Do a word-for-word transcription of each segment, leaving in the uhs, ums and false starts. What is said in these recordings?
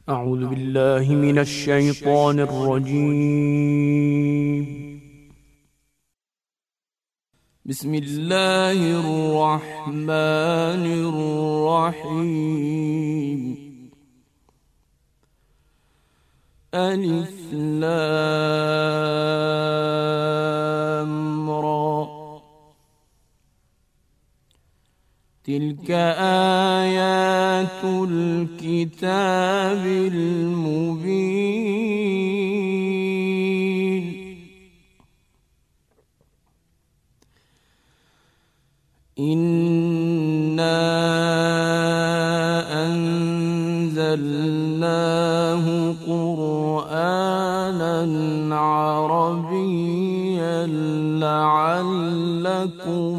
أعوذ بالله من الشيطان الرجيم. بسم الله الرحمن الرحيم. ألف لام را. تلك آيات الكتاب المبين. إنا أنزلناه قرآنا عربيا لعلكم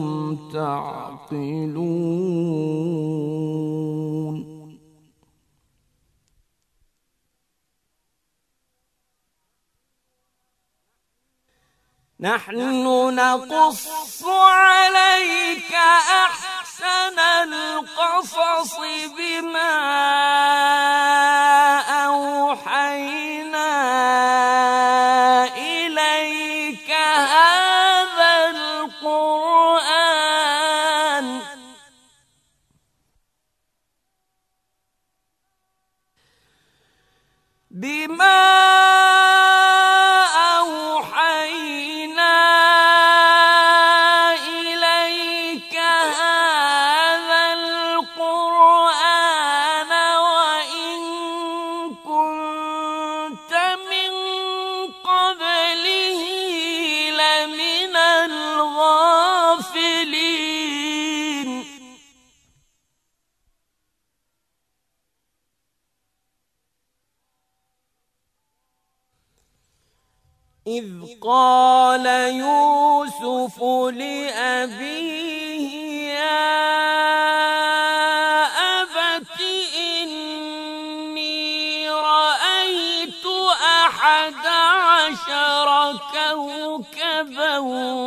تعقلون. نحن نقص عليك أحسن القصص بما أوحينا إليك هذا القرآن بما إذ قال يوسف لأبيه يا أبت إني رأيت أحد عشر كوكبا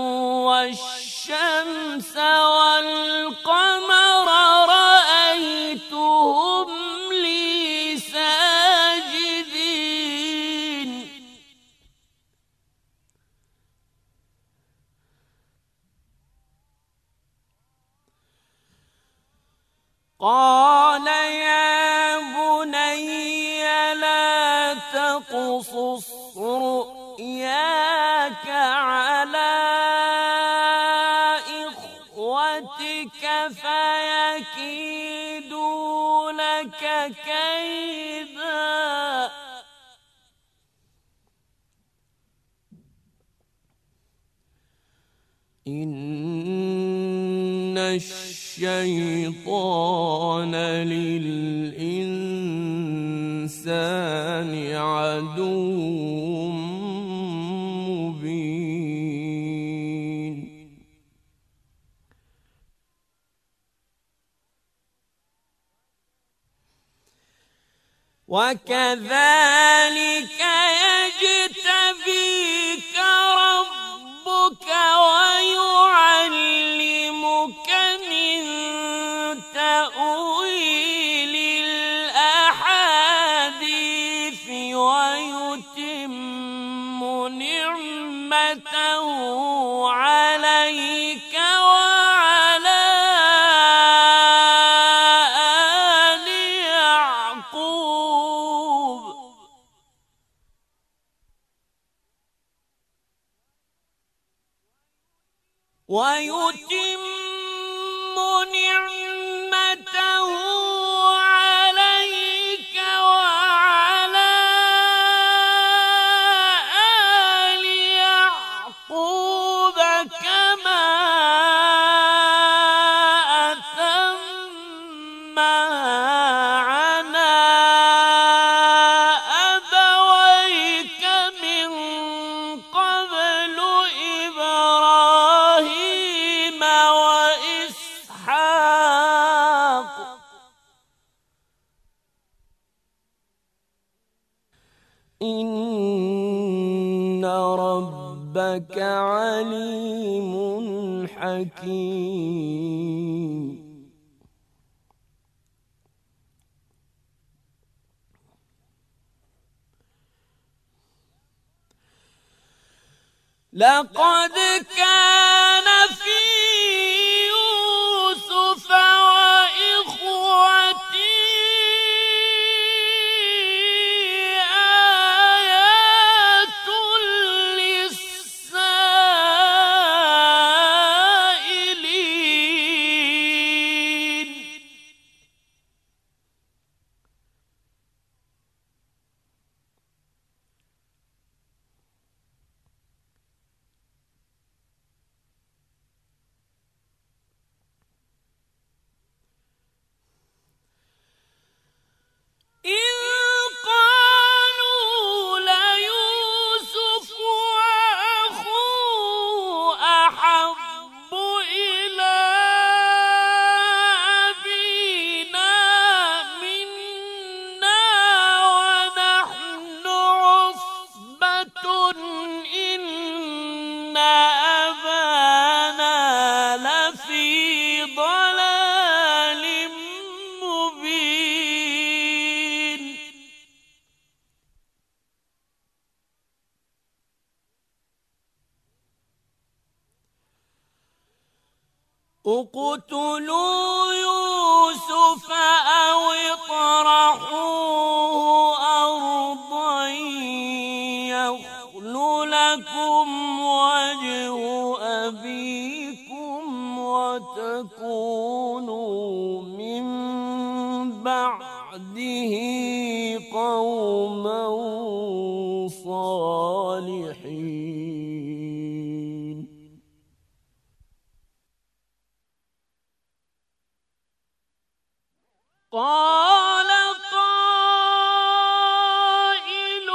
والشمس والقمر رأيتهم لي ساجدين. قال يا بني لا تقصص رؤياك على إخوتك فيكيدوا لك كيدا. إن الشيطان للإنسان عدو مبين. وكذلك يجتبيك ربك ويعلمك من تأويل الأحاديث ويتم نعمته عليك وعلى آل يعقوب ويتم نعمته عليك وعلى آل يعقوب كما أتمها على أبويك من قبل إبراهيم وإسحاق إن ربك عليم حكيم. لقد كان في يوسف وإخوته آيات للسائلين. إذ قالوا ليوسف وأخوه أحب إلى أبينا منا ونحن عصبة إن أبانا لفي ضلال مبين. اقتلوا يوسف أو اطرحوه أرضا يخل لكم وجه أبيكم وتكونوا من بعده قوما صالحين. قال قائل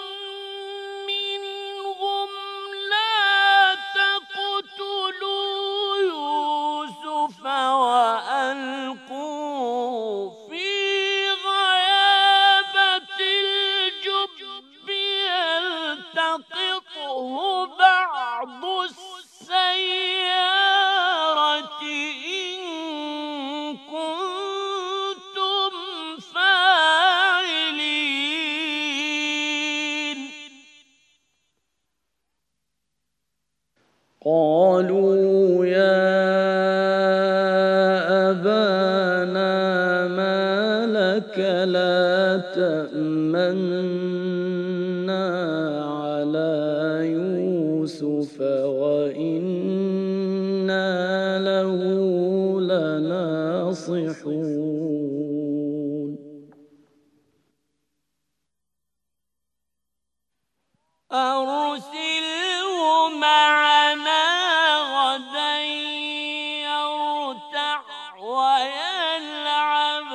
منهم لا تقتلوا يوسف وألقوه في غيابة الجب يلتقطه بعض السيارة إن كنتم فاعلين. قالوا يا أبانا ما لك لا تأمنا على يوسف وإنا له لناصحون. أرسله معنا غدا يرتع ويلعب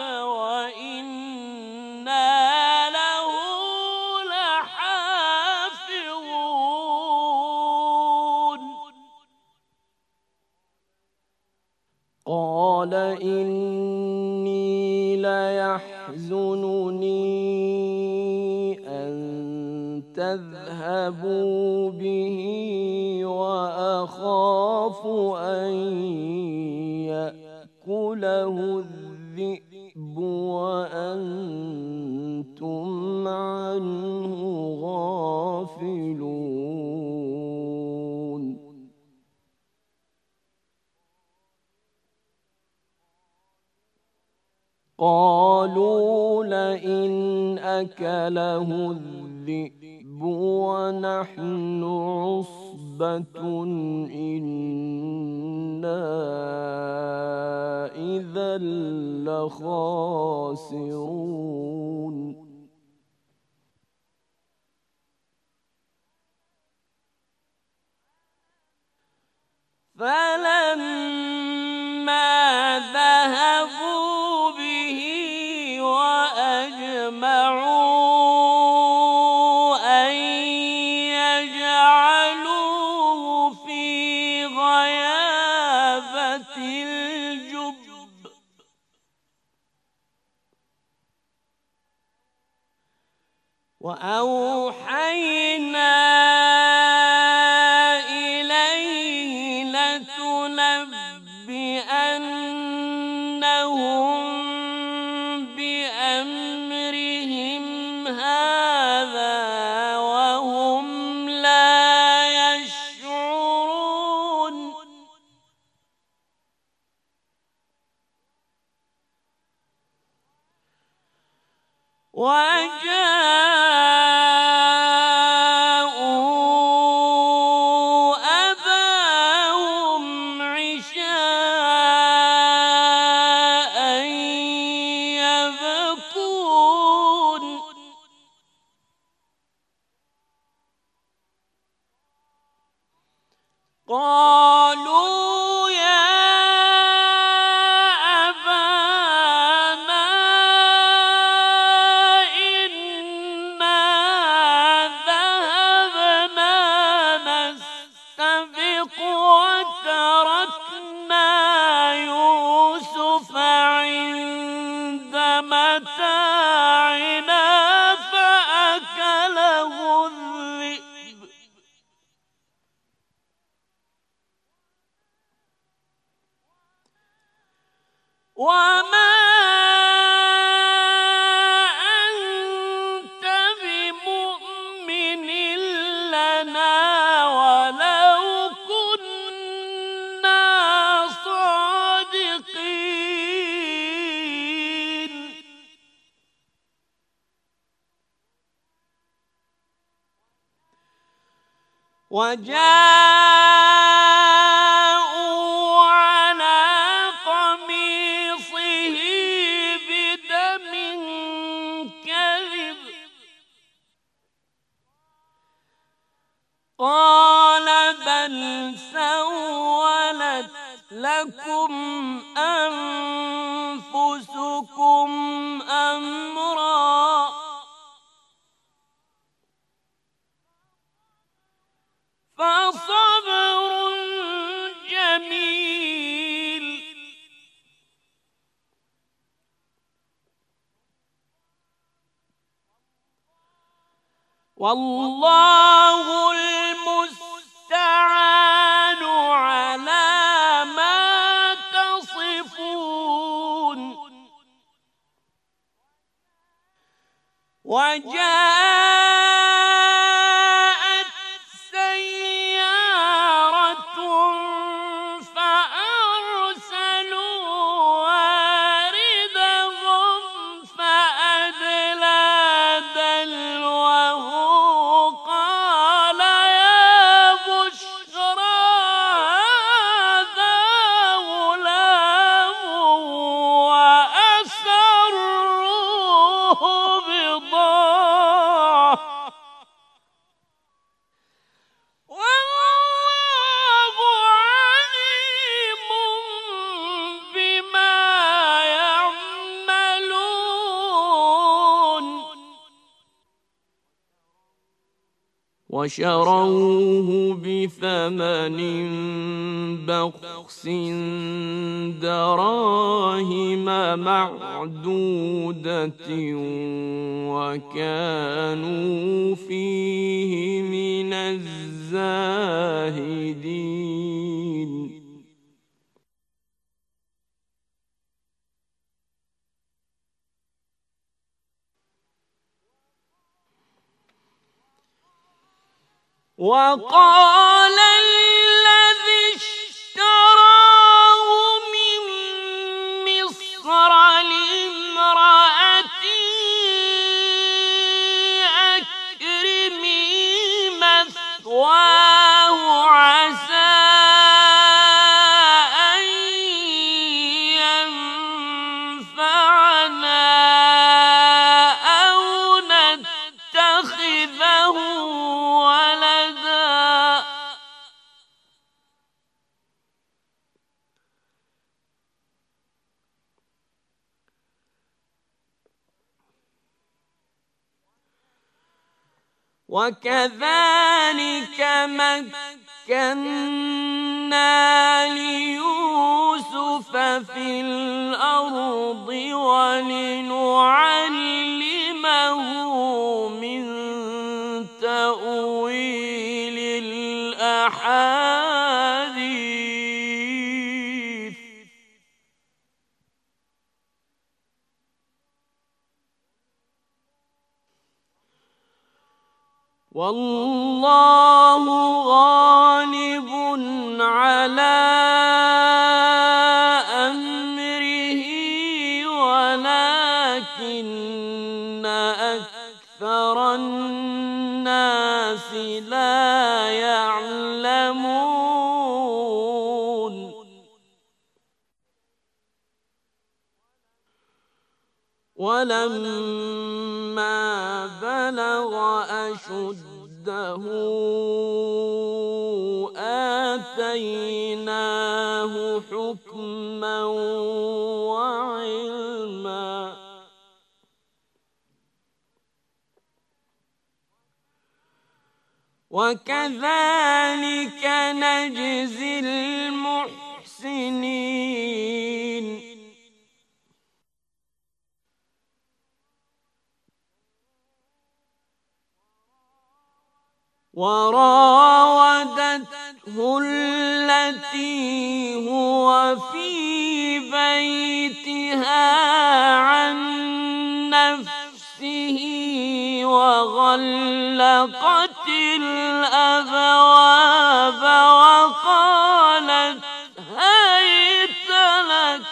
وإنا له لحافظون. قال إني ليحزنني أن تذهبوا به وأخاف أن يأكله الذئب وأنتم عنه غافلون. قالوا لئن أكله الذئب ونحن عصبة إنا إذا لخاسرون. فلما ذهبوا به وأجمعوا أن يجعلوه في غيابة الجب وأوحينا إليه لتنبئنهم بأمرهم هذا وهم لا يشعرون. وجاءوا أباهم عشاء يبكون قالوا يا أبانا إنا ذهبنا نستبق وتركنا يوسف عند متاعنا فأكله الذئب وما أنت بمؤمن لنا ولو كنا صادقين وجاءوا على قميصه بدم كذب قال بل سولت لكم أنفسكم أمرا فصبر جميل والله المستعان على ما تصفون وجاءت سيارة فأرسلوا واردهم فأدلى دلوه قال يا بشرى هذا غلام وأسروه بضاعة والله عليم بما يعملون وشروه بثمن بخس دراهم معدودة وكانوا فيه من الزاهدين وقال الذي اشتراه من مصر لامرأته أكرمي مثواه عسى أن ينفعنا أو نتخذه ولدا وكذلك مكنا ليوسف في الأرض ولنعلمه من تأويل الأحاديث والله غالب على أمره ولكن أكثر الناس لا يعلمون ولما بلغ أشده آتيناه حكما وعلما وكذلك نجزي المحسنين وراودته التي هو في بيتها عن نفسه وغلقت الأبواب وقالت هيت لك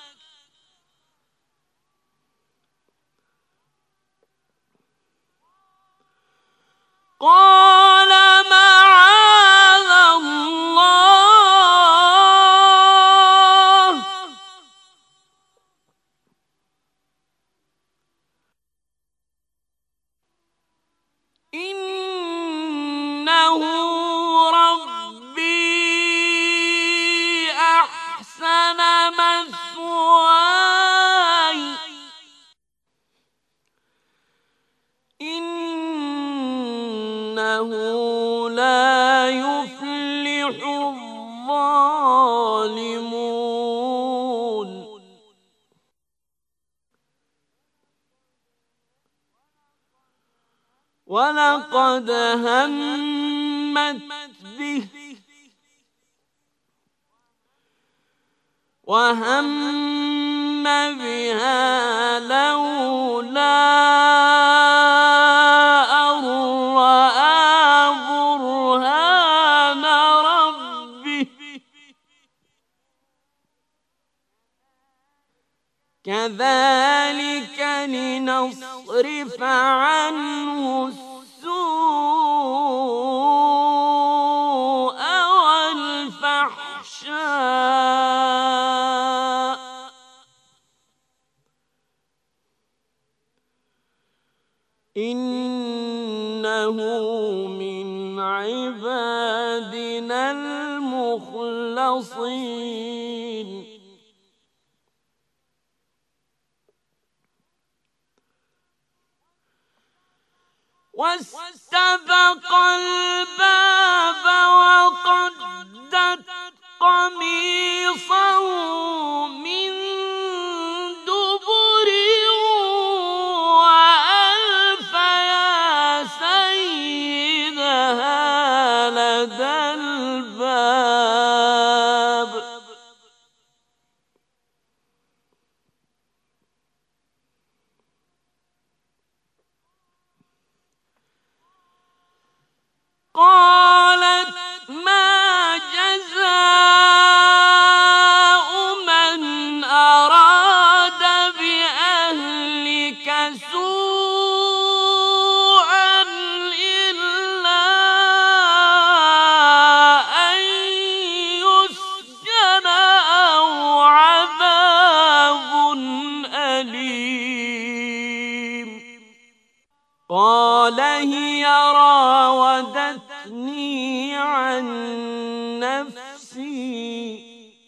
قال معاذ الله إنه ربي أحسن مثواي إنه لا يفلح الظالمون ولقد همت به وهم بها لولا أن رأى برهان ربه كذلك لنصرف عنه السوء والفحشاء إنه من عبادنا المخلصين واستبق الباب وقدت قميصه من دبر وألف يا سيدها لدى الباب قالت ما جزاء من أراد بأهلك سوءا إلا أن يسجن أو عذاب أليم قال هي راودتني عن نفسي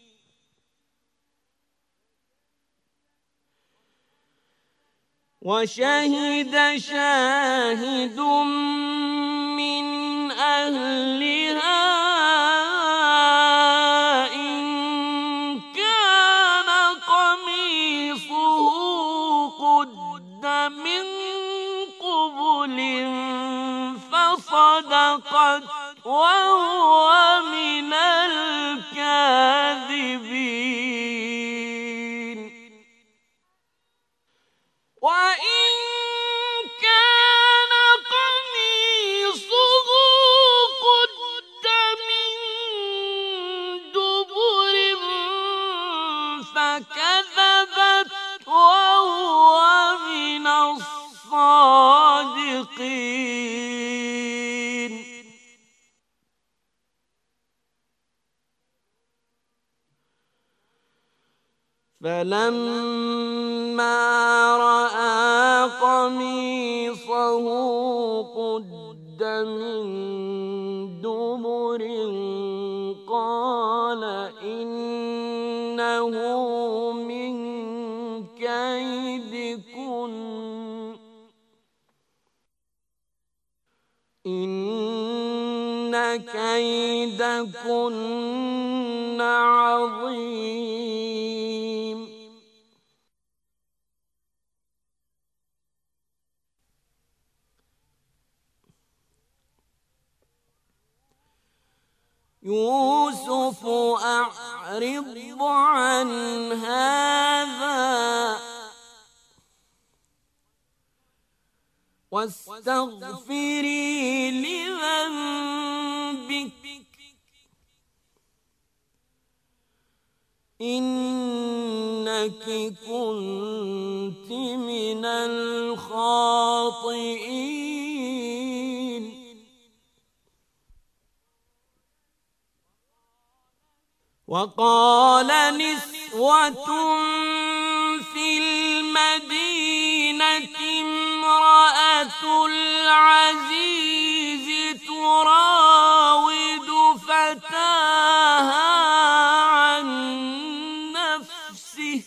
وشهد شاهد من أهلها إن كان قميصه قد من قبل فصدقت وهو من الكاذبين وإن كان قميصه قد من دبر فكذبت وهو من الصادقين فلما رأى قميصه قد من دبر قال إنه من كيدكن إن كيدكن عظيم يوسف أعرض عن هذا واستغفري لذنبك إنك كنت من الخاطئين وقال نسوة في المدينة امرأة العزيز تراود فتاها عن نفسه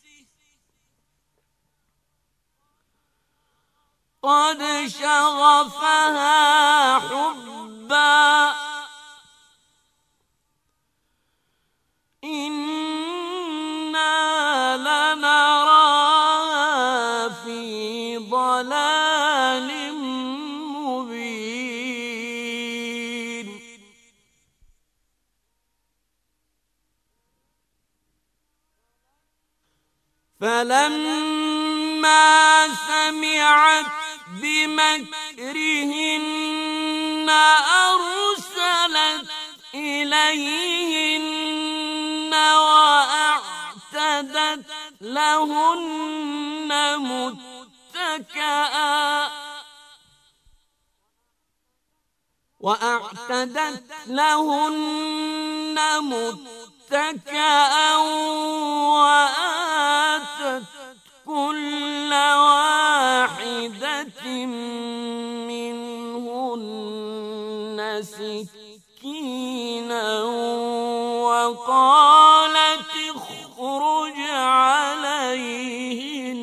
قد شغفها حبا إنا لنراها في ضلال مبين فلما سمعت بمكرهن أرسلت إليهن وأعتدت لهن متكئا وأعتدت لهن متكئا وآتت كل واحدة منهن سكينا وقالت اخرج عليهن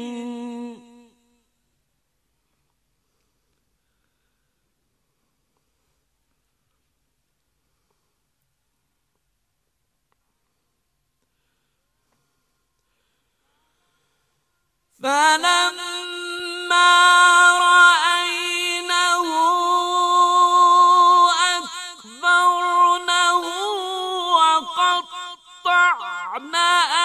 فلما رأينه أكبرنه وقطعن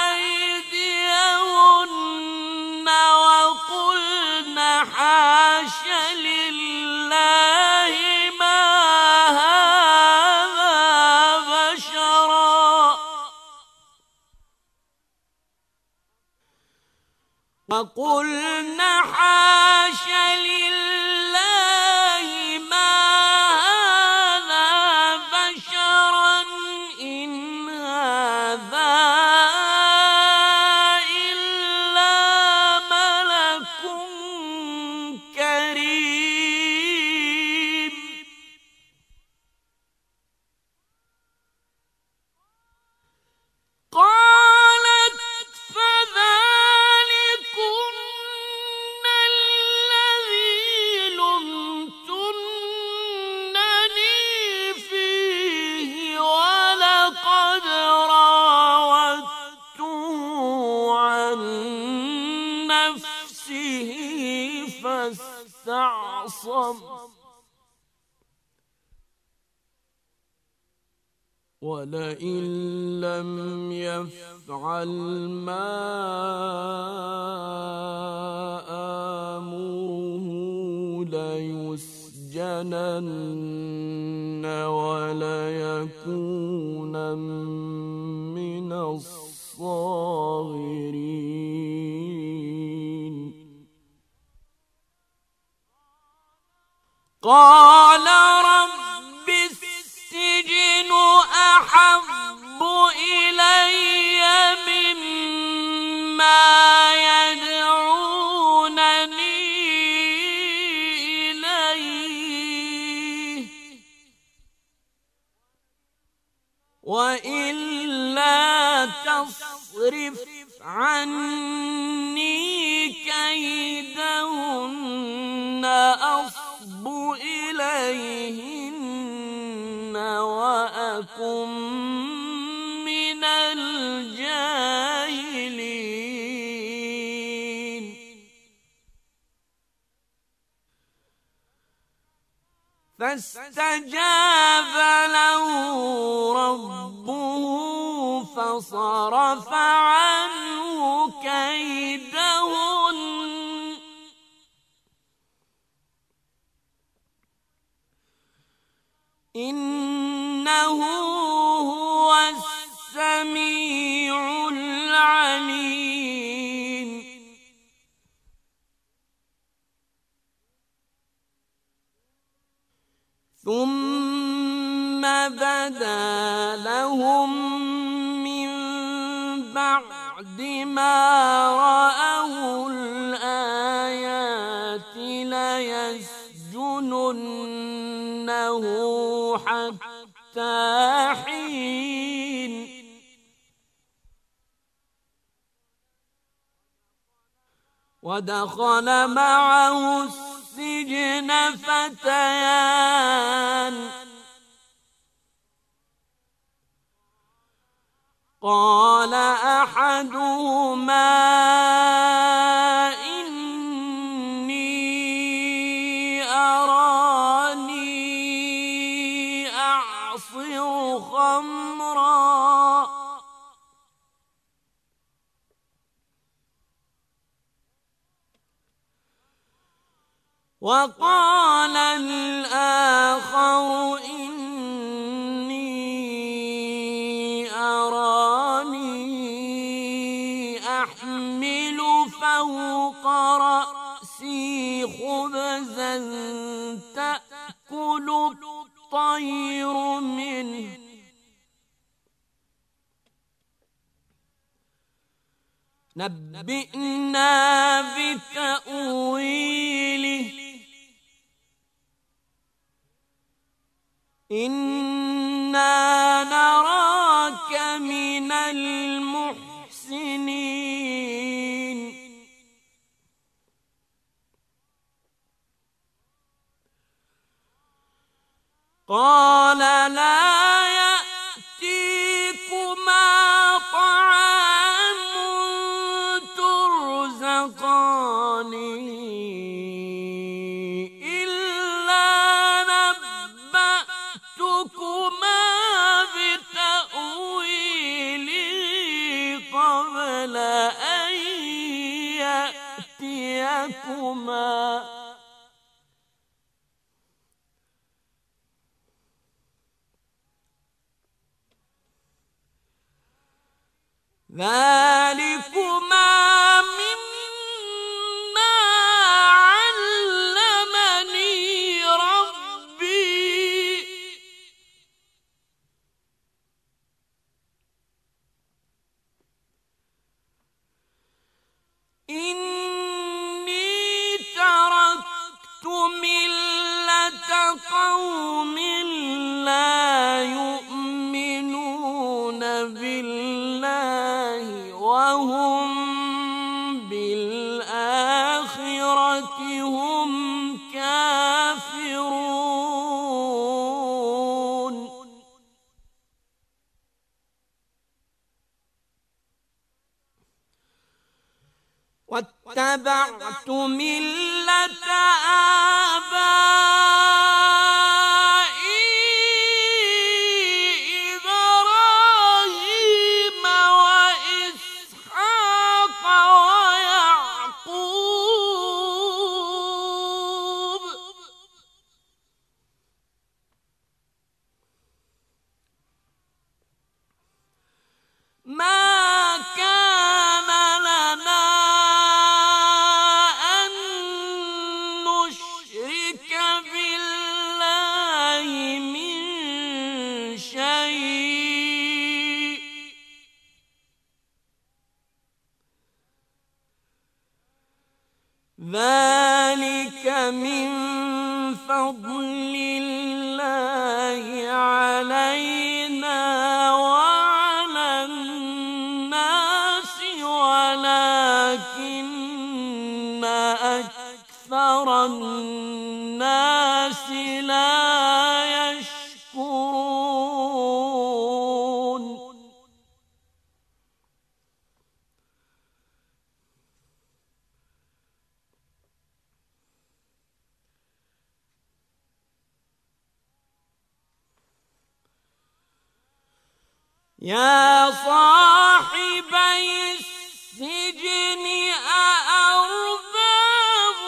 أيديهن وقلن حاش لله ما هذا بشرا وقلن حاش لله ما هذا بشرا إن هذا إلا ملك كريم قالت فذلكن الذي لمتنني فيه ولقد راودته عن نفسه فاستعصم ولئن لم يفعل ما آمره ليسجنن وليكونا من الصاغرين قال رب السجن أحب إلي مما وإلا تصرف عني كيدهن أصب إليهن وأكن من الجاهلين. فاستجاب له ربه فصرف عنه كيدهن إنه هو السميع العليم. ثم بدا لهم من بعد ما رأوا الآيات ليسجننه حتى حين. ودخل معه السجن فتيان قال أحدهما إني أراني أعصر خمرا وقال الآخر إني أراني أحمل فوق رأسي خبزا تأكل الطير منه نبئنا بتأويله إنا نراك من المحسنين. قال لا يأتيكما طعام ترزقانه ذلكما مما علمني ربي إني تركت ملة قوم لا يؤمنون بالله وهم بالآخرة هم كافرون. واتبعت ملة آبائي إبراهيم وإسحاق ويعقوب ما كان لنا أن نشرك بالله من شيء ذلك من فضل الله علينا الناس لا يشكرون يا صاحبي السجن أأرباب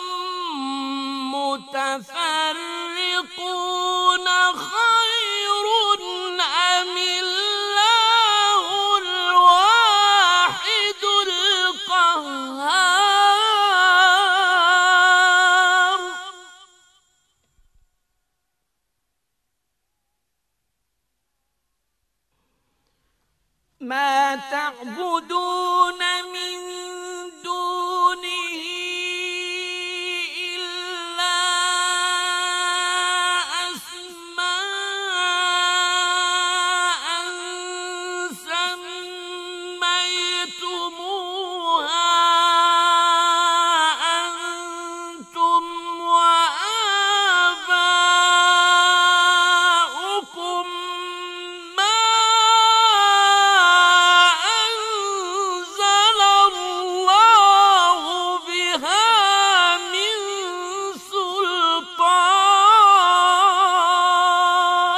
متفرقون خير أم الله الواحد القهار ما تعبدون من دونه إلا أسماء سميتموها أنتم وآباؤكم ما أنزل الله بها من سلطان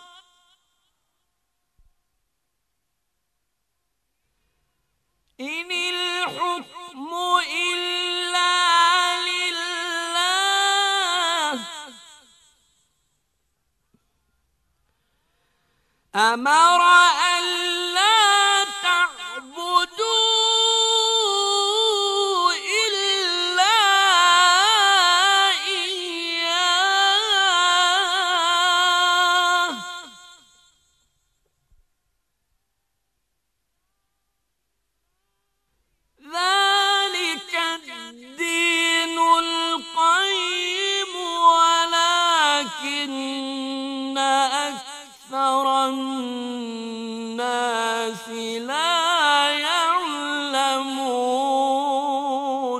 إن الحكم إلا لله أمر ألا تعبدوا إلا إياه ذلك الدين القيم ولكن أكثر الناس لا يعلمون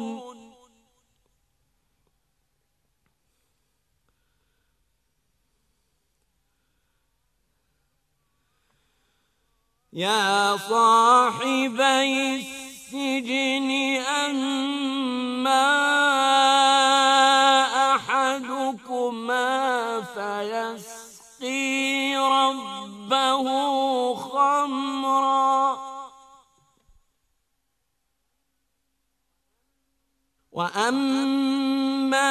يا صاحبي السجن أما أحدكما فيسقي ربه خمرا وأما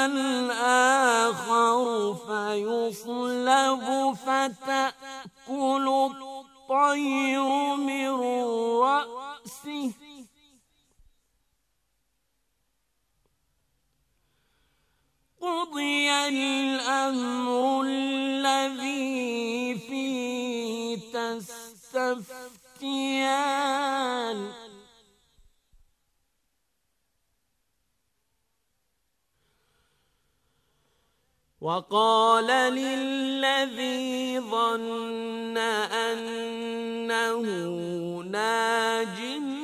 الآخر فيصلب فتأكل الطير من رأسه قضي الأمر الذي فيه تستفتيان وقال للذي ظن أنه ناج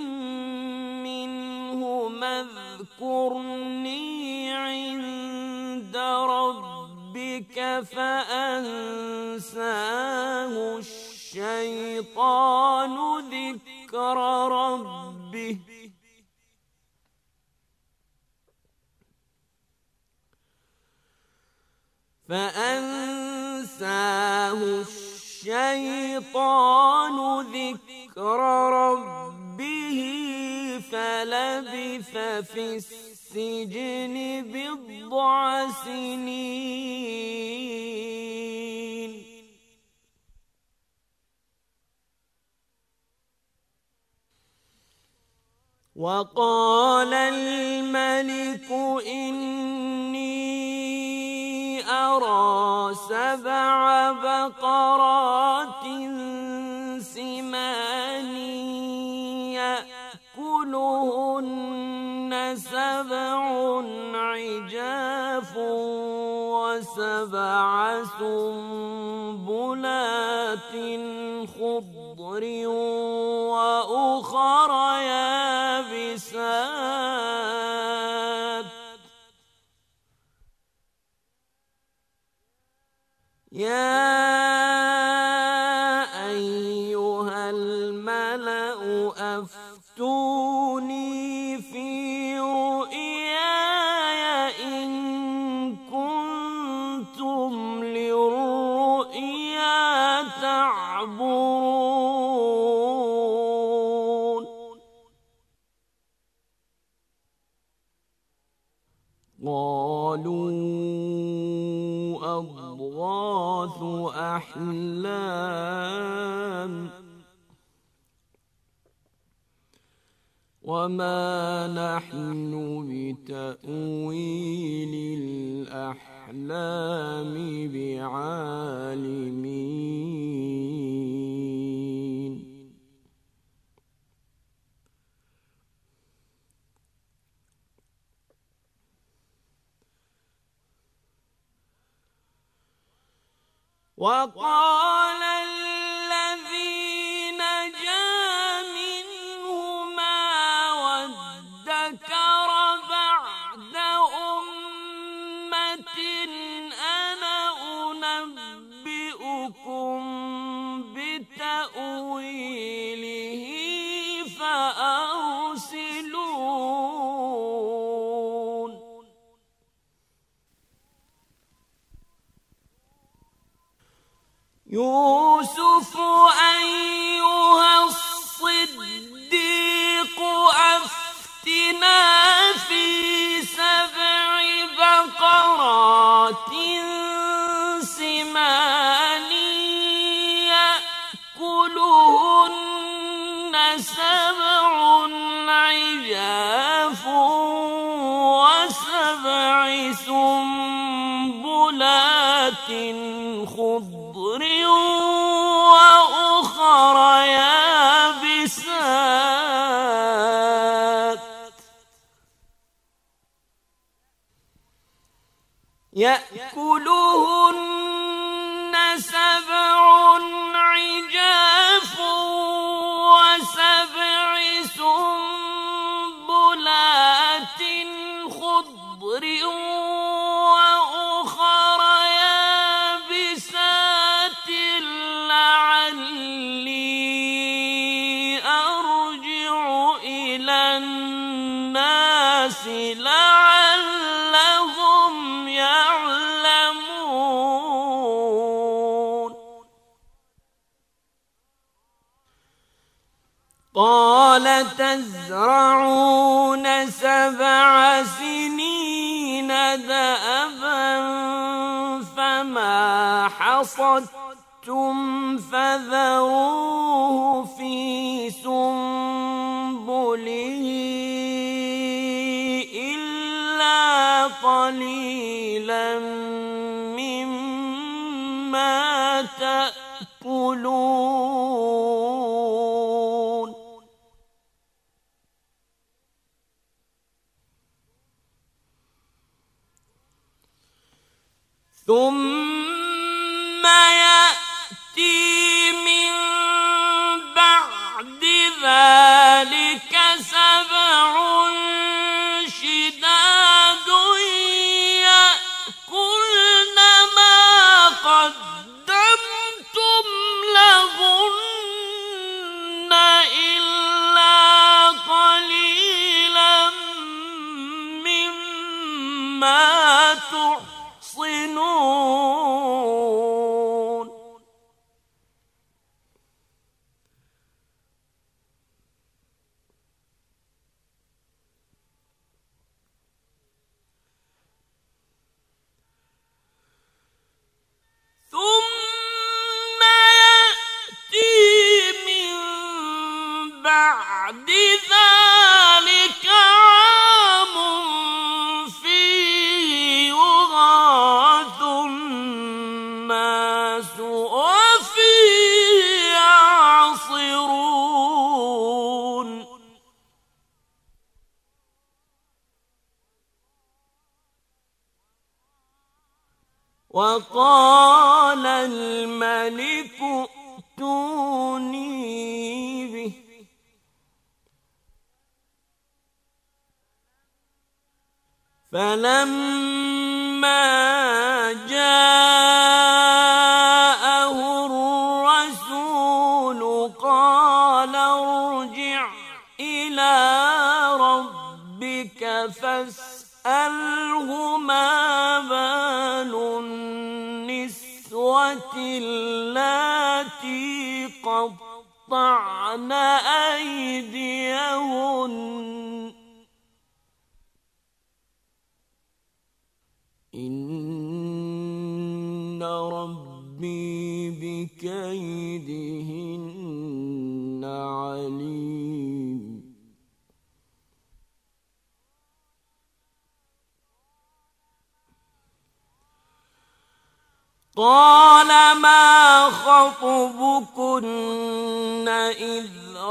منهما اذكرني عند ربك فأنساه الشيطان ذكر ربه فأنساه الشيطان ذكر ربه فلبث في السجن بضع سنين وقال الملك إني أرى سبع بقرات سمان يأكلهن سبع عجاف وسبع سنبلات خضر وأخر يابسات يا أيها الملأ أفتوني في رؤياي إن كنتم للرؤيا تعبرون قالوا أضغاث أحلام وما نحن بتأويل الأحلام بعالمين وقال الذي نجا منهما وادكر بعد أمة أنا أنبئكم بتأويله فأرسلون يوسف أيها الصديق أفتنا في سبع بقرات سمان يأكلهن سبع عجاف وسبع سنبلات خضر وأخر يابسات يأكلهن سبع عجاف وسبع سنبلات خضر وأخر يابسات لعلي أرجع إلى الناس لعلهم يعلمون قال تزرعون سبع سنين دأبا فما حصدتم فذروه في سنبله إلا قليلا مما تأكلون ثم يأتي من بعد ذلك سبع شداد يأكلن ما قدمتم لهن إلا قليلا مما تحصنون ثم يأتي من بعد ذلك عام فيه يغاث الناس وفيه يعصرون وقال الملك ائتوني به فلما جاء اللاتي قطعن أيديهن إن ربي بكيدهن عليم قال ما خطبكن إذ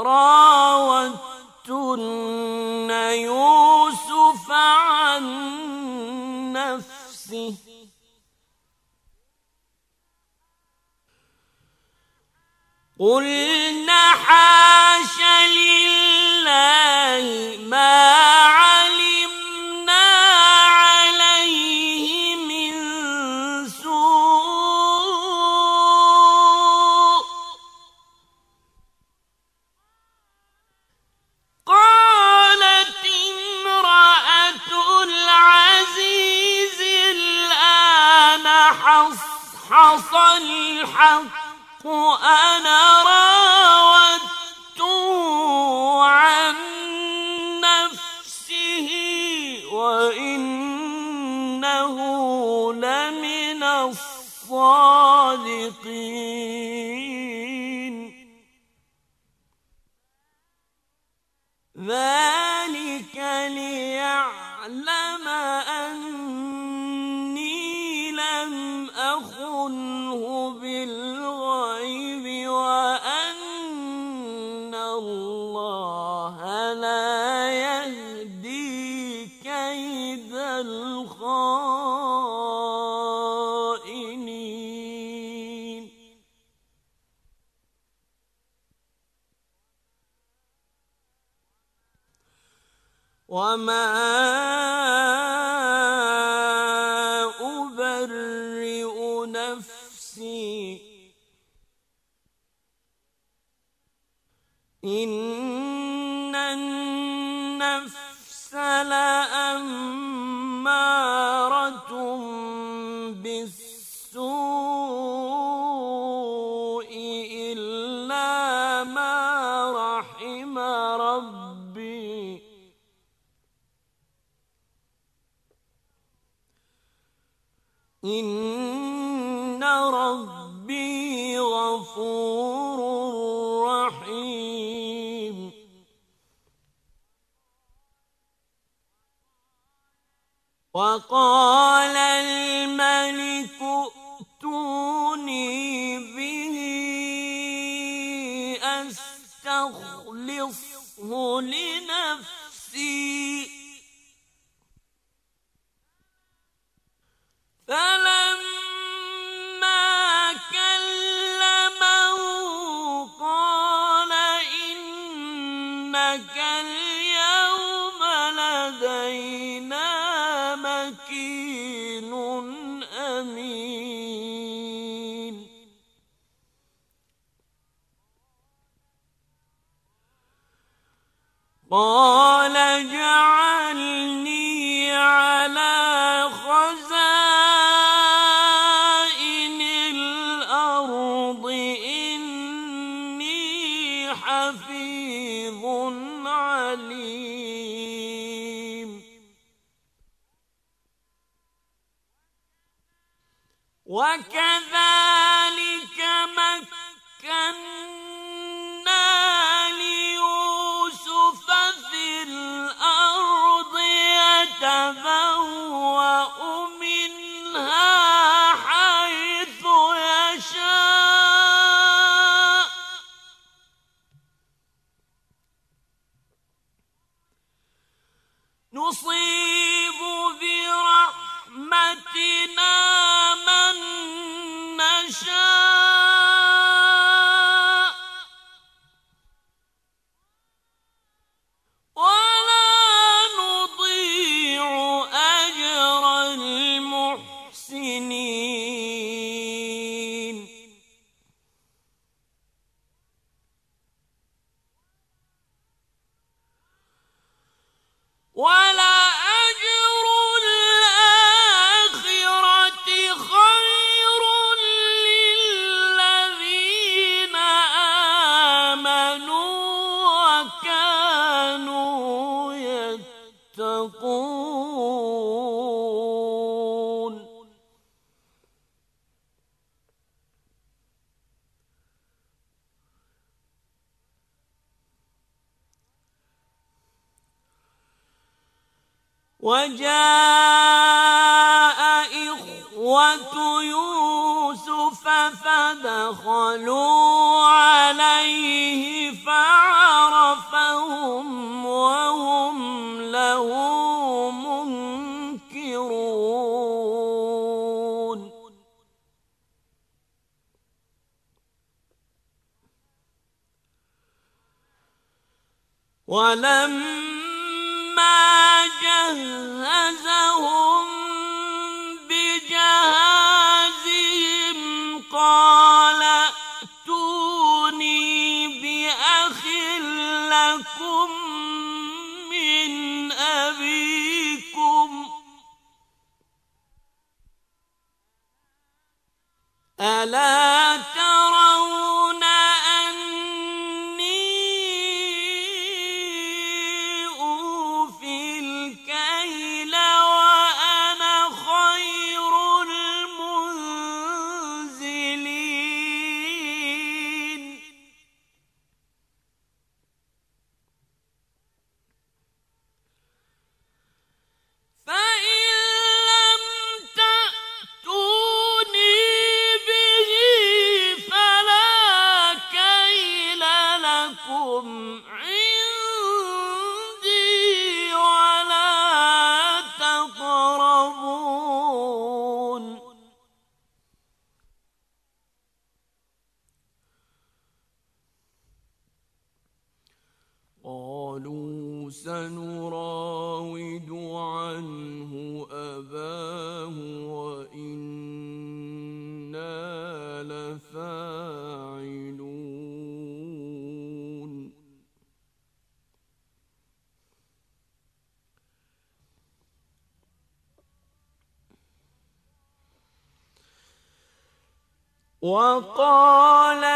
راوتن يوسف عن نفسه قلنا حاش لله ما علمنا عليه من سوء قالت امرأة العزيز الآن حصحص الحق أنا راودته عن نفسه وإنه لمن الصادقين ذلك ليعلم أني لم أخنه بالغيب وأن الله لا يهدي كيد الخائنين وما أبرئ نفسي إن النفس لأمارة بالسوء إلا ما رحم ربي إن ربي غفور رحيم وقال الملك ائتوني به أستخلصه لنفسي فلما كلمه قال إنك اليوم لدينا مكين أمين قال اجعلني على خزائن الأرض إني حفيظ عليم وكذلك مكنا ليوسف في الأرض يتبوأ منها حيث يشاء نصيب برحمتنا من نشاء وجاء إخوة يوسف فدخلوا عليه فعرفهم وهم له منكرون ولما جهزهم بجهازهم قال ائتوني بأخ لكم من أبيكم ألا ترون سنراود عنه أباه وإنا لفاعلون وقال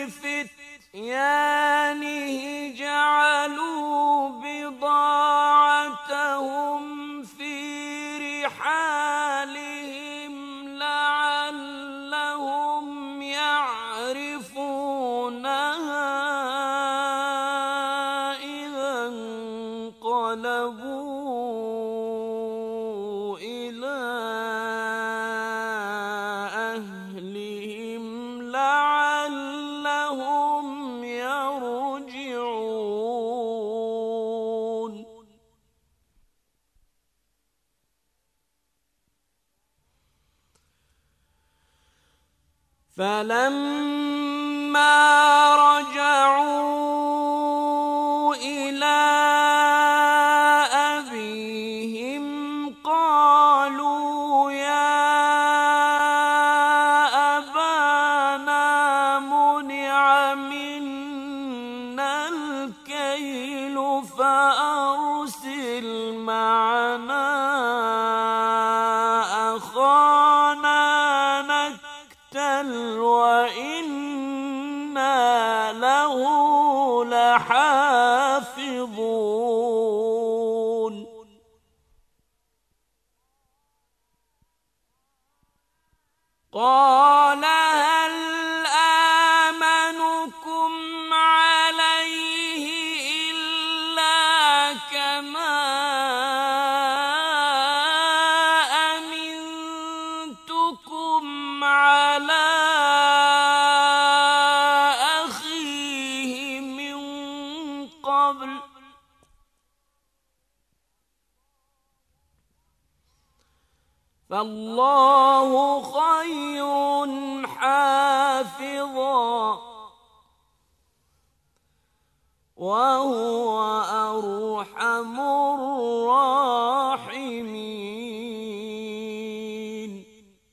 لفتيانه جعلوا بضاعتهم في رحالهم لعلهم يعرفونها إذا انقلبوا إلى أهلهم لعلهم يرجعون فلما رجعوا إلى أبيهم قالوا يا أبانا منع منا الكيل فأرسل معنا أخانا نكتل وإنا له لحافظون قال هل آمنكم عليه إلا كما أمنتكم على أخيه من قبل فالله خير حافظا وهو أرحم الراحمين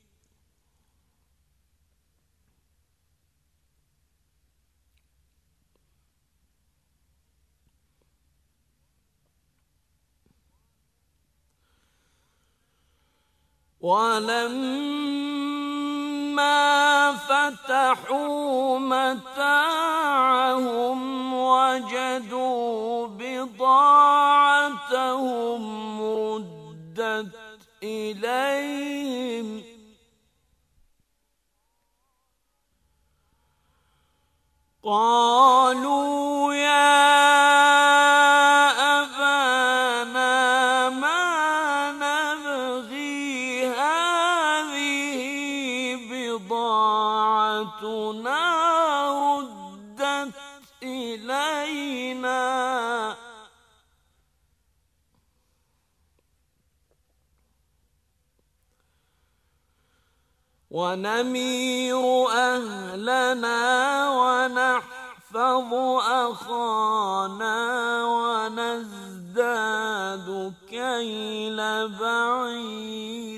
ولما فتحوا متاعهم وجدوا بضاعتهم ردت إليهم قالوا يا أبانا ما ردت إلينا ونمير أهلنا ونحفظ أخانا ونزداد كيل بعير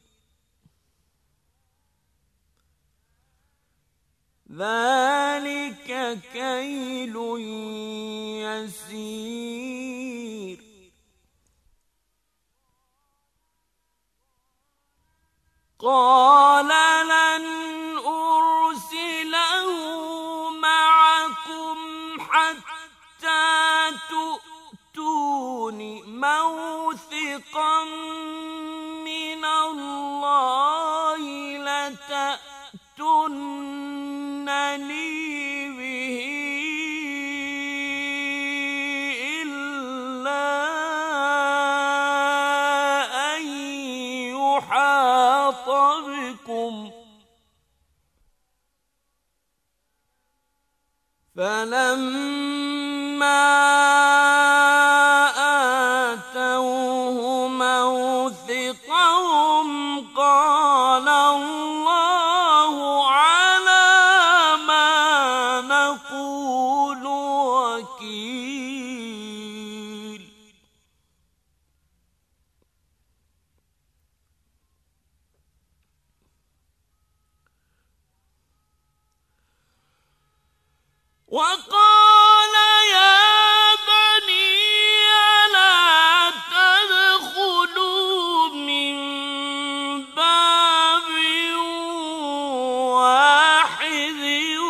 ذلك كيل يسير قال لن أرسله معكم حتى تؤتون موثقا من الله لتأتونني به إلا أن يحاط بكم فلما آتوه موثقهم قال الله على ما نقول وكيل وقال يا بني لا تدخلوا من باب واحد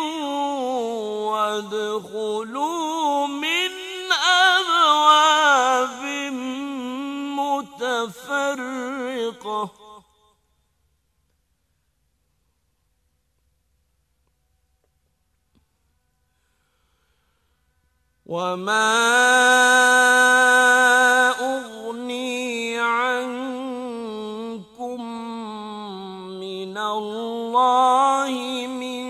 وادخلوا من أبواب متفرقة وما أغني عنكم من الله من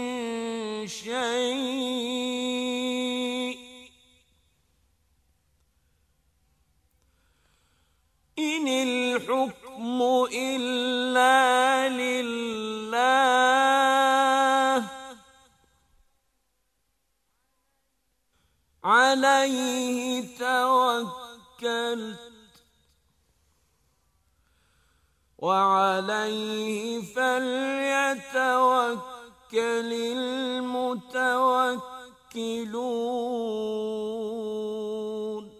شيء إن الحكم إلا لله عليه توكلت وعليه فليتوكل المتوكلون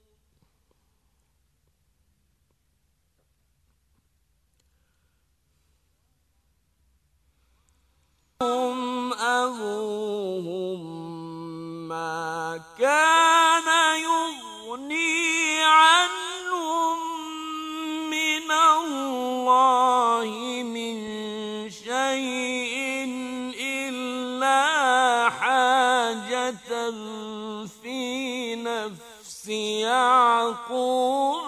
هم أبوهم ما كان يغني عنهم من الله من شيء إلا حاجة في نفس يعقوب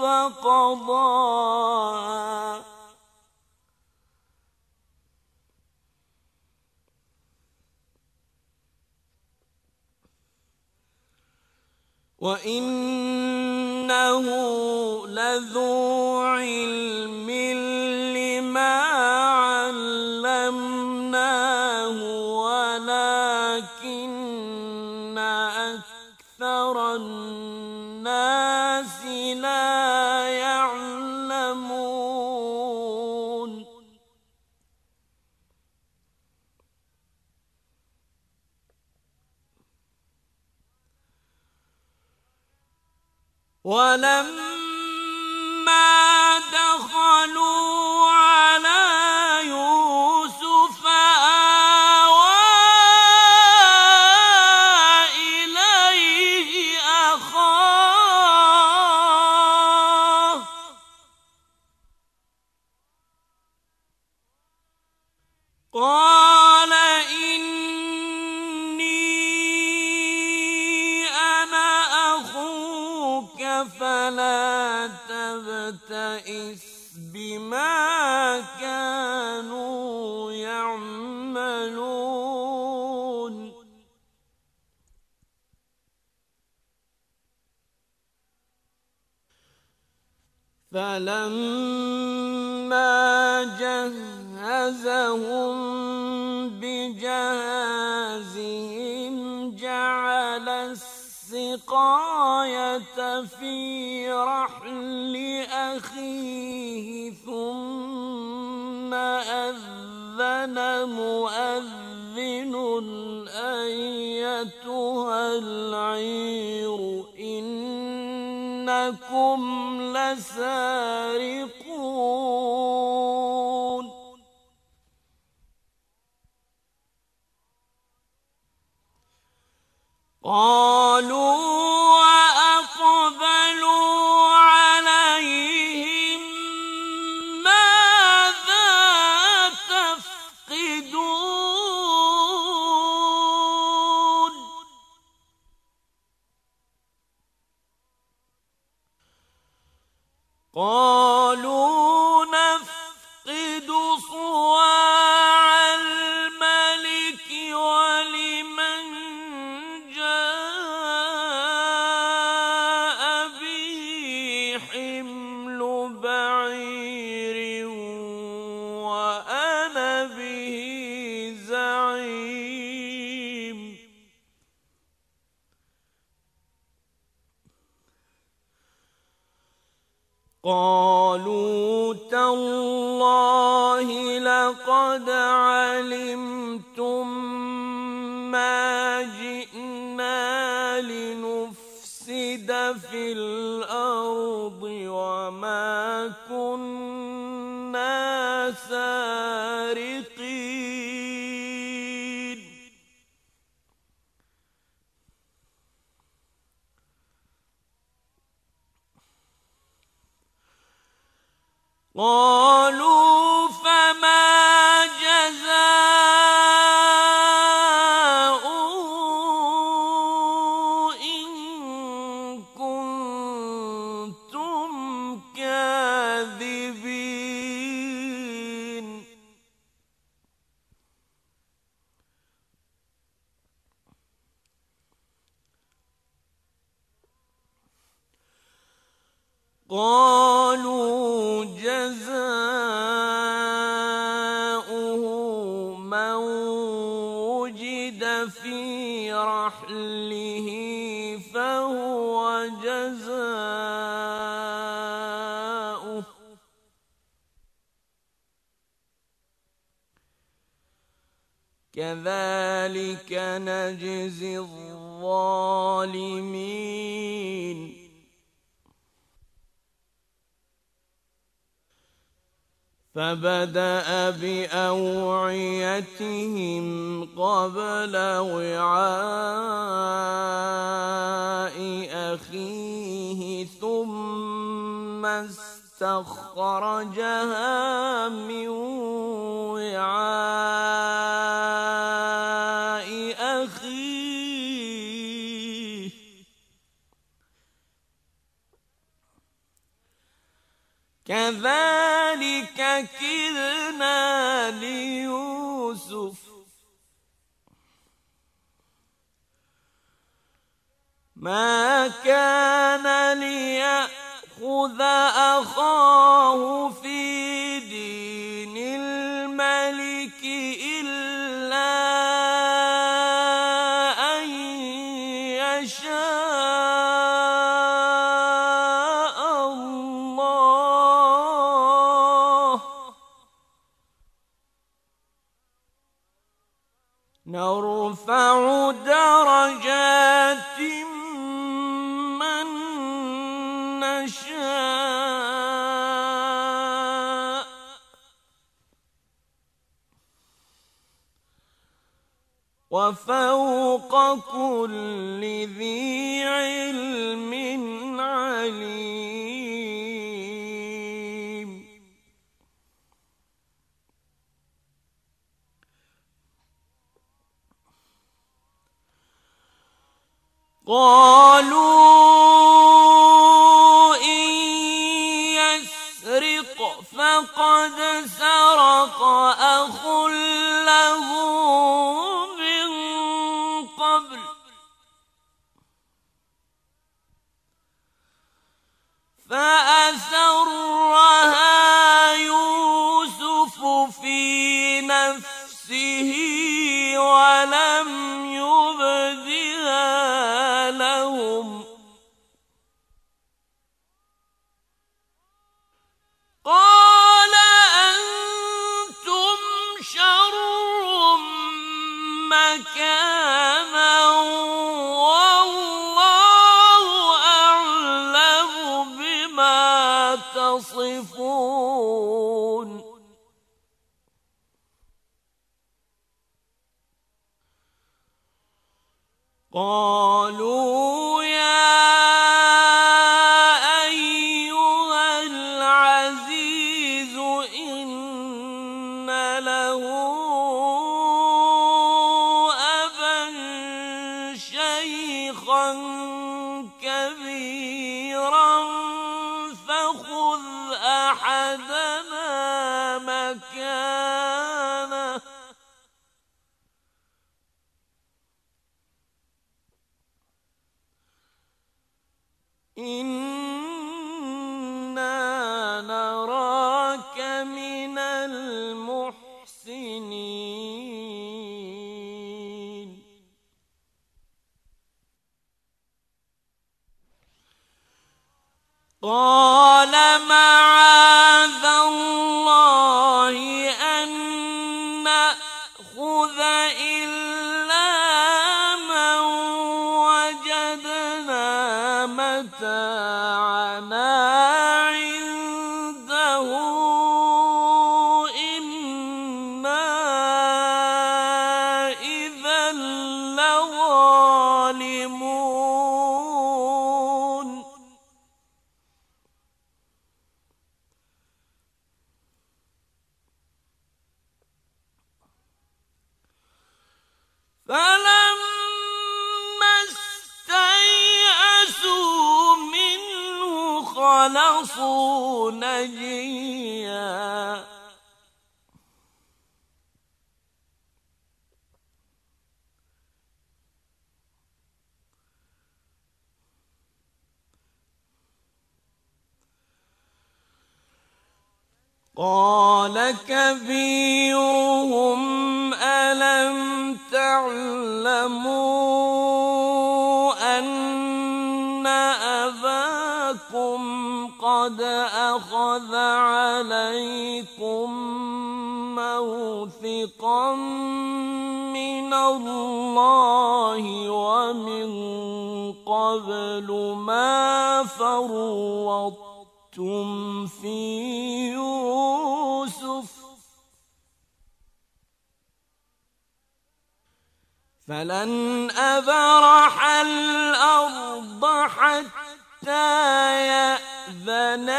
قضاها وإنه لذو علم لما علمناه ولكن أكثر الناس لا يعلمون ولما دخلوا على يوسف آوى إليه أخاه قال فلا تبتئس بما كانوا يعملون فلما جهزهم بجهازهم جعل السقاية في رحل أخيه ثم أذن مؤذن أيتها العير إنكم لسارقون قالوا وأقبلوا عليهم ماذا تفقدون قالوا نفقد صواع الملك ولمن جاء به حمل بعير وأنا به زعيم قالوا تالله لقد علمتم ما جئنا لنفسد في الأرض وما كنا سارقين قالوا فما جزاؤه إن كنتم كاذبين قالوا جزاؤه من وجد في رحله فهو جزاؤه كذلك نجزي الظالمين فبدأ بأوعيتهم قبل وعاء أخيه ثم استخرجها من وعاء أخيه كذلك كدنا ليوسف ما كان ليأخذ أخاه في دين الملك إلا أن يشاء الله نرفع درجات من نشاء وفوق كل ذي علم عليم قالوا إن يسرق فقد سرق أخ له من قبل فأسروا نفسه ولم يبدها لهم قال أنتم شر مكانا والله أعلم بما تصفون قالوا يا أيها العزيز إن له أبا شيخا كبيرا فخذ أحدنا مكانه إنا نراك من المحسنين قال معاذ الله أن نأخذ إلا من وجدنا متاعنا عنده إنا إذا لظالمون فلما استيئسوا منه خلصوا نجيا قال كبيرهم ألم تعلموا أن أباكم قد أخذ عليكم موثقا من الله ومن قبل ما فرطتم في يوسف فلن أبرح الأرض حتى يأذن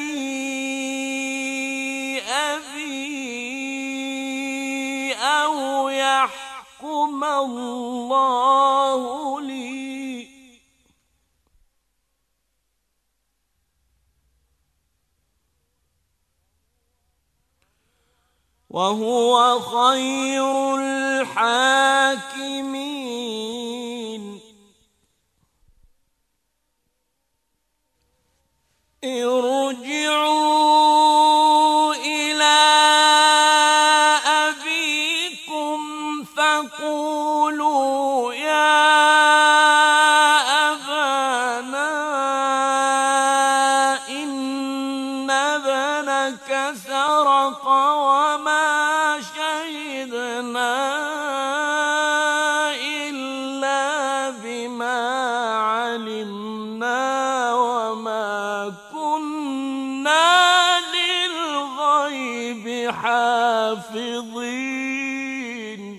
لي أبي أو يحكم الله لي وهو خير الحاكمين ارجعوا إلى أبيكم فقولوا يا أبانا إن ابنك سرق وما شهدنا إلا بما علمنا وما كنا للغيب حافظين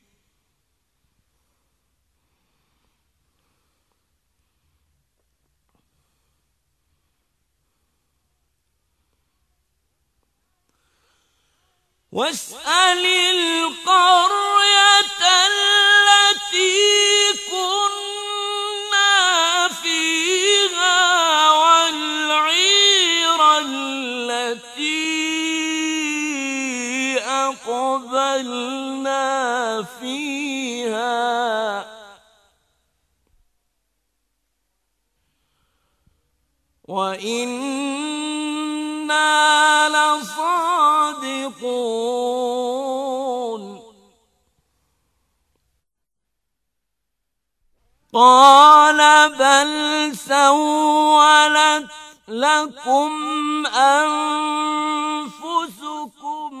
واسأل القرية التي كنا فيها والعير التي أقبلنا فيها وإنا لصادقون قال بل سولت لكم أنفسكم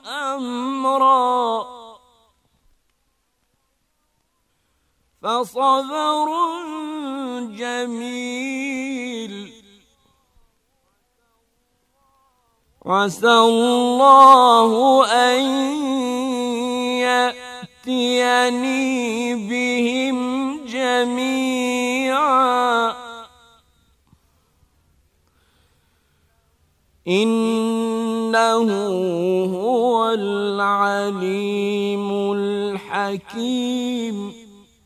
أمرا فصبر جميل عسى الله أن يأتيني بهم جميعا إنه هو العليم الحكيم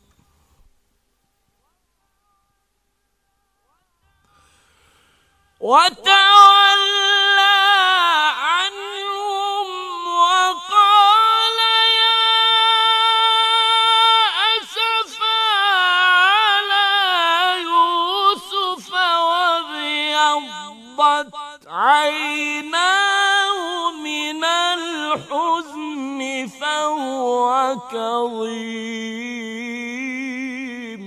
وتولى عنهم وقال يا أسفا على يوسف وابيضت عيناه من الحزن فهو كظيم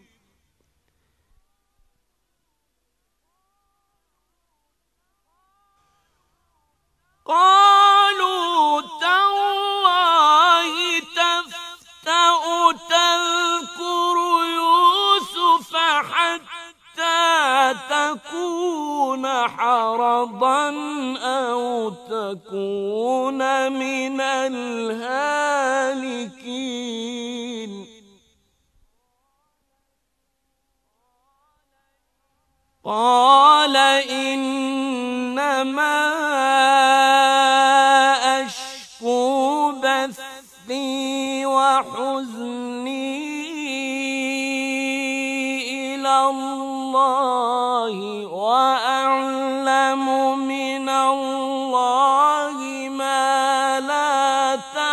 قالوا تالله تفتأ تذكر يوسف حتى تكون حرضا أو تكون من الهالكين قال إنما أشكو بثي وحزني إلى الله وأعلم من الله ما لا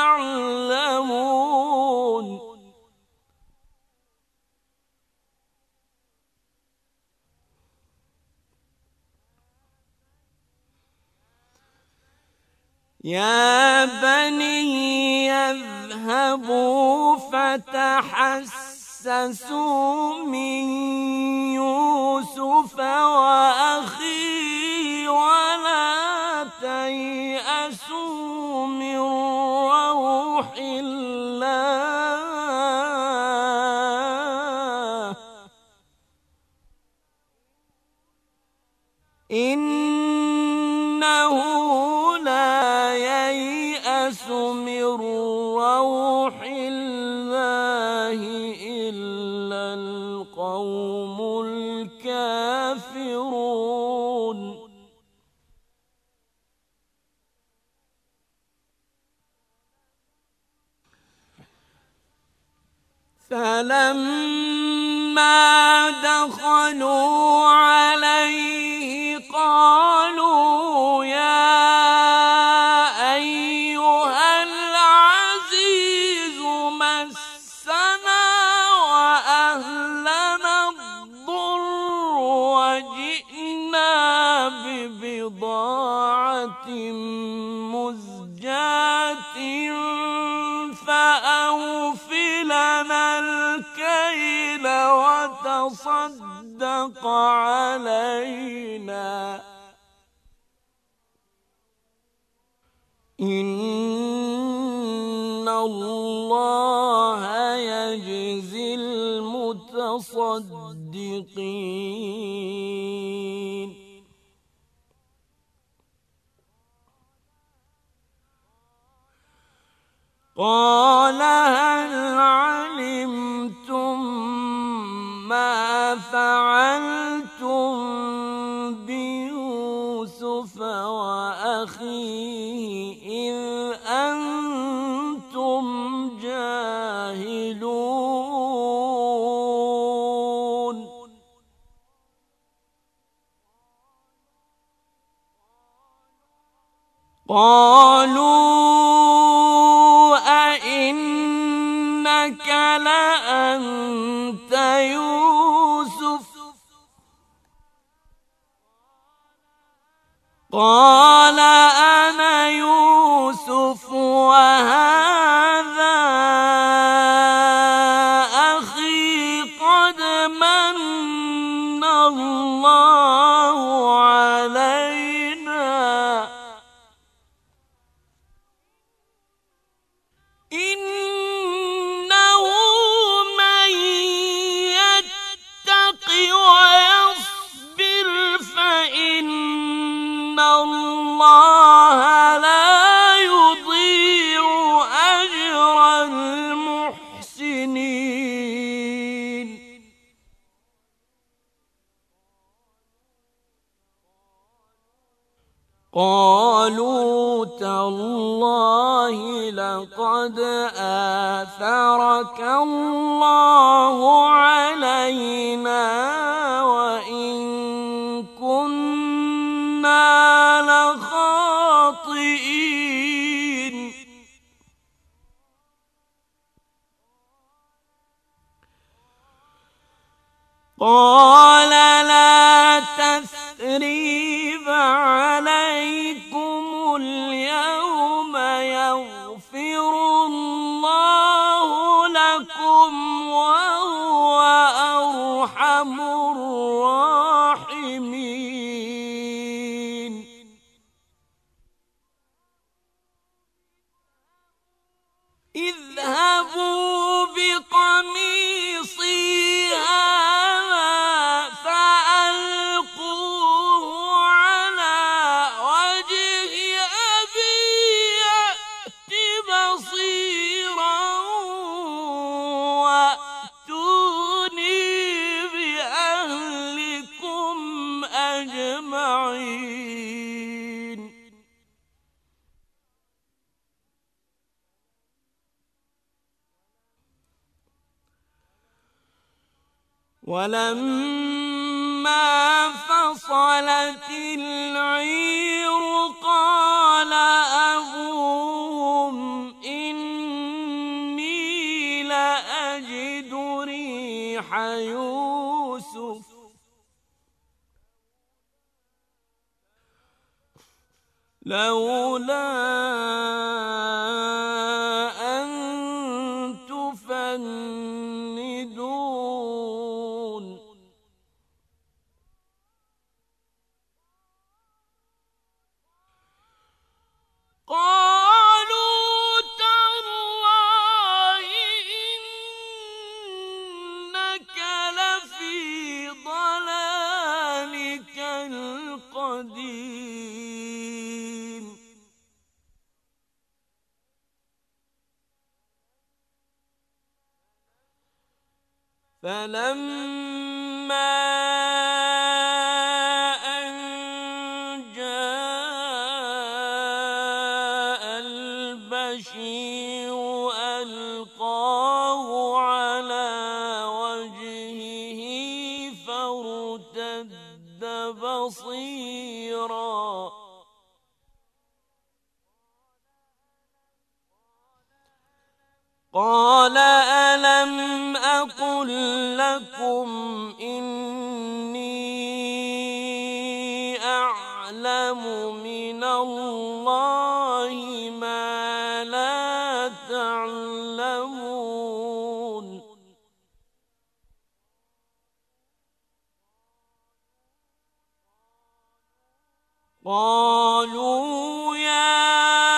تعلمون يا بني يذهبوا فتحسسوا من يوسف وأخيه ولا تيأسوا من روح الله إنه من روح الله إلا القوم الكافرون فلما دخلوا عليه قالوا يا بضاعة مزجاة فأوف لنا الكيل وتصدق علينا إن الله يجزي المتصدقين قال هل علمتم ما فعلتم بيوسف وأخيه إذ أنتم جاهلون قالوا أئنك لأنت يوسف قال أنا يوسف وهذا أخي قد قالوا تالله لقد آثرك الله علينا وإن كنا لخاطئين قال لا تثريب عليكم اليوم يغفر الله لكم وهو أرحم الراحمين اذهبوا بقميصي ولما فصلت العير قال أبوهم إني لأجد ريح يوسف لولا أن تفندون قالوا تالله إنك لفي ضلالك القديم فلما أن جاء البشير ألقاه على وجهه فارتد بصيرا قال ألم أقل لكم إني أعلم من الله ما لا تعلمون قالوا يا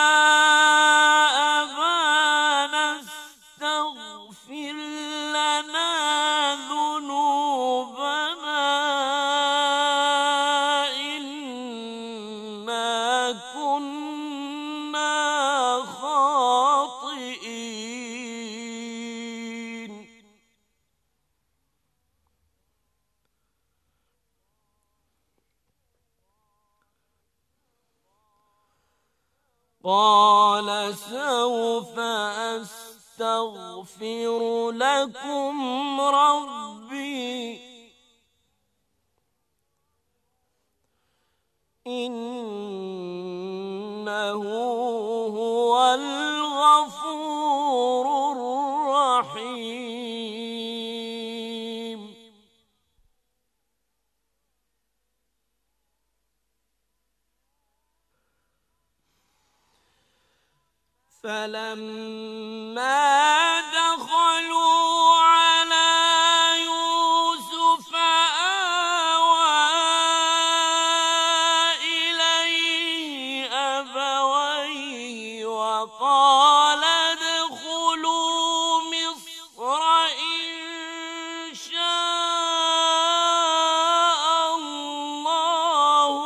قال سوف أستغفر لكم ربي إنه هو الغفور الرحيم فلما دخلوا على يوسف آوى إليه أبويه وقال ادخلوا مصر إن شاء الله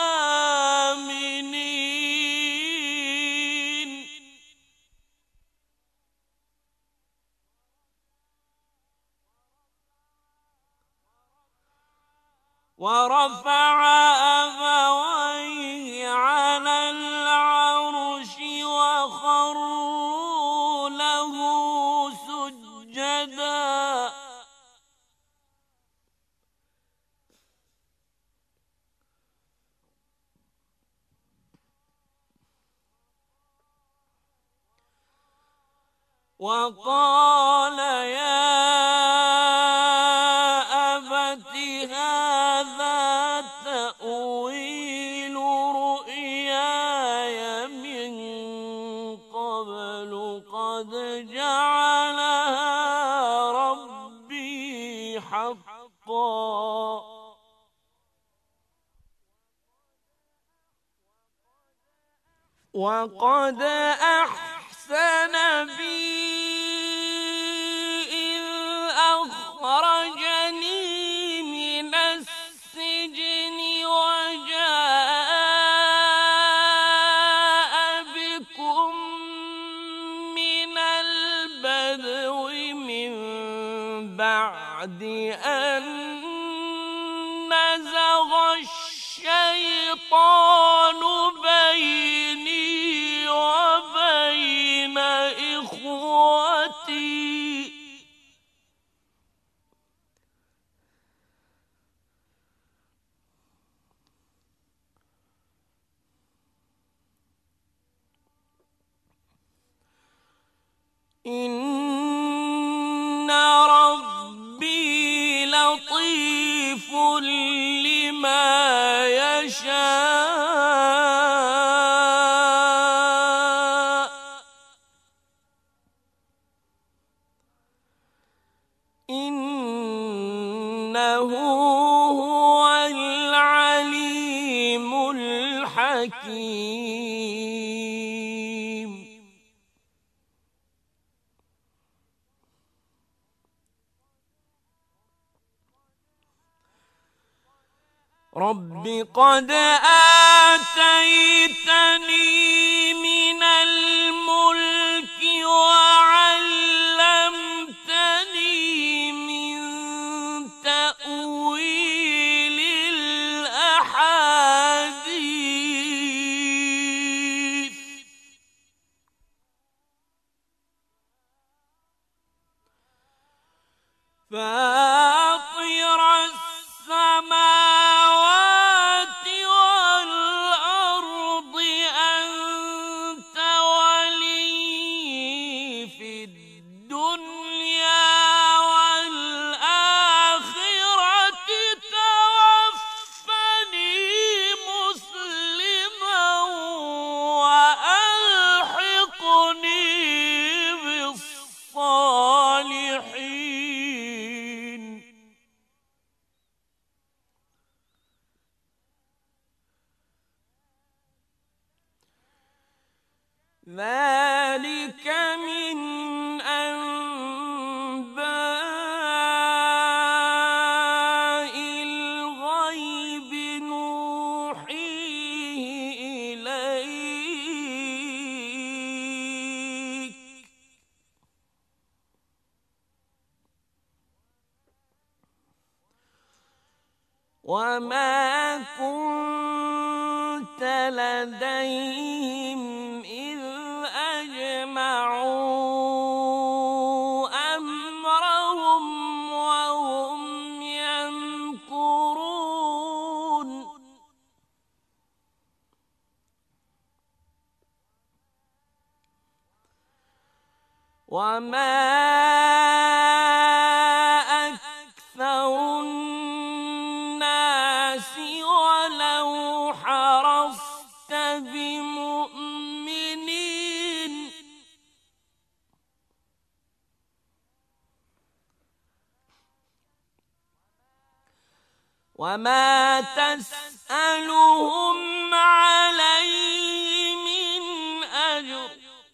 آمنين ورفع أبويه على وقال يا أبت هذا تأويل رؤياي من قبل قد جعلها ربي حقا وقد أحسن بي إذ أخرجني من السجن وجاء بكم من البدو من بعد أن نزغ الشيطان بيني وبين إخوتي إن ربي لطيف لما يشاء إنه هو العليم الحكيم رب قد آتيتني من الملك وعلمتني من تأويل الأحاديث فاطر السماوات والأرض أنت ولي في الدنيا والآخرة توفني مسلما وألحقني بالصالحين ذلك من أنباء الغيب نوحيه إليك وما كنت لديهم إذ أجمعوا أمرهم وهم يمكرون وما أكثر الناس ولو حرصت بمؤمنين وما تسألهم عليه من أجر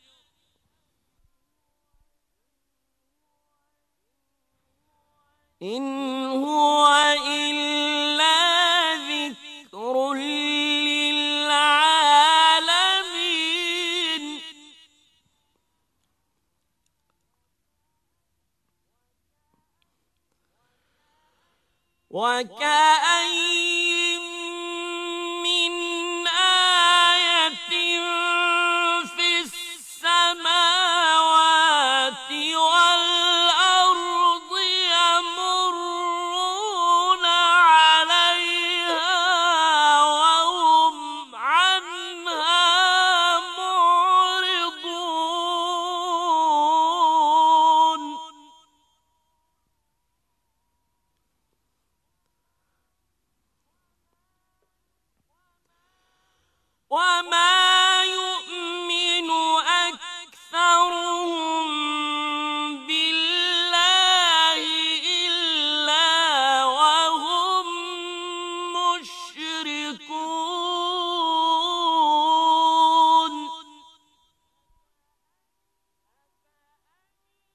إن هو إلا ذكر للعالمين وكأين من آية في السماوات والأرض يمرون عليها وهم عنها معرضون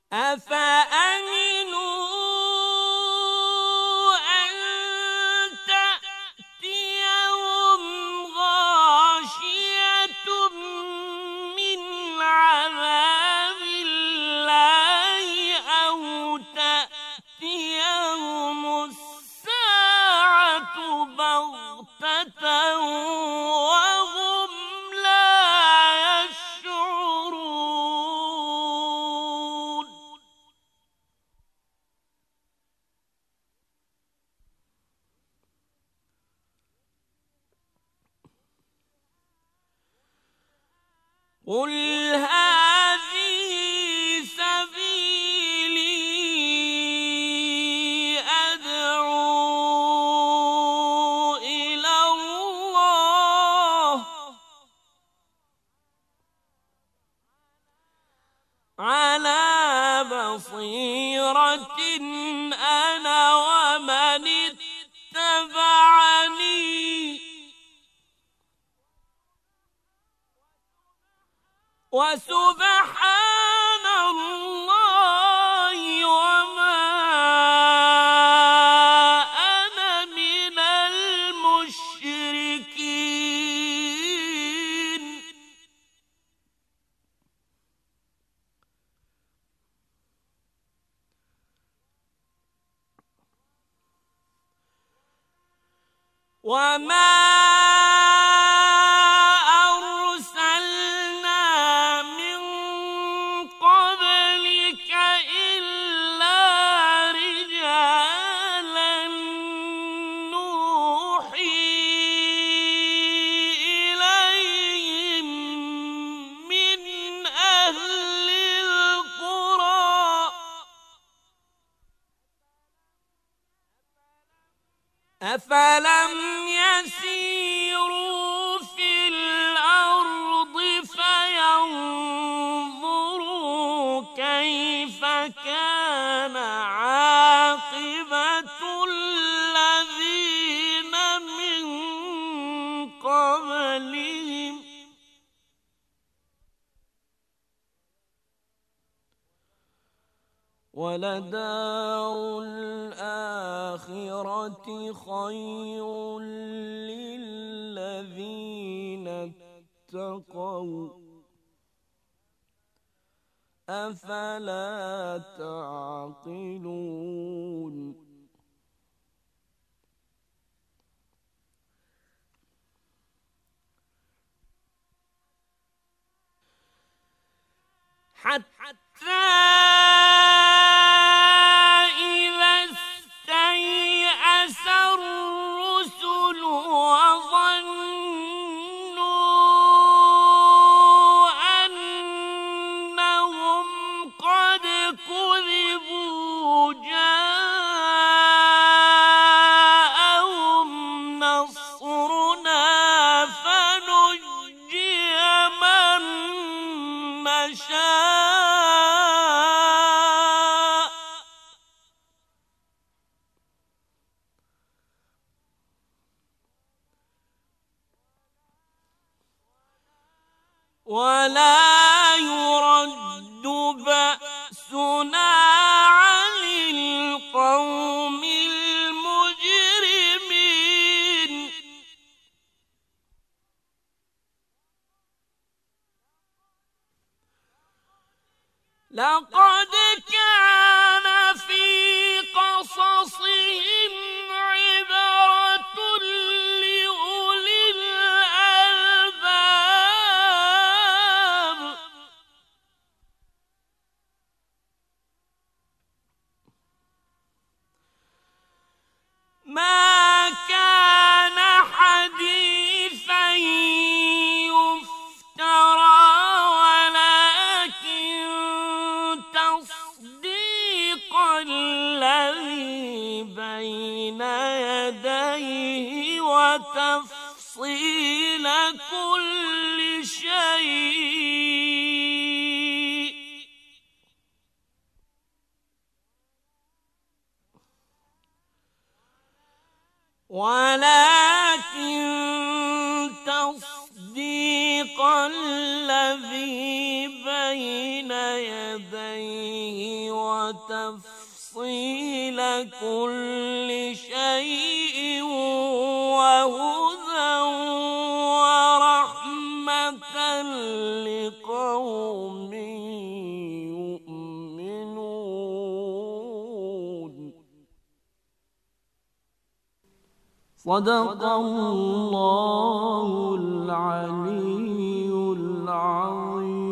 أفأمنوا أن تأتيهم غاشية من عذاب الله أو تأتيهم الساعة بغتة وهم لا يشعرون قل هذه سبيلي أدعو إلى الله على بصيرة أنا ومن اتبعني وسبحان الله وما أنا من المشركين وما أرسلنا من قبلك إلا رجالا نوحي إليهم من أهل القرى أفلم يسيروا في الأرض فينظروا كيف كان عاقبة الذين من قبلهم ولدار الآخرة خير للذين اتقوا أفلا تعقلون حتى إذا استيأس الرسل وظنوا أنهم قد كذبوا جاءهم نصرنا فنجي من نشاء ولا يرد بأسنا عن القوم المجرمين لقد كان في قصصهم عبرة لأولي الألباب ما كان حديثا يفترى ولكن تصديق الذي بين يديه وتفصيل كل شيء ولكن تصديق الذي بين يديه وتفصيل كل شيء وهدى ورحمة لقوم يؤمنون. صدق الله العلي العظيم.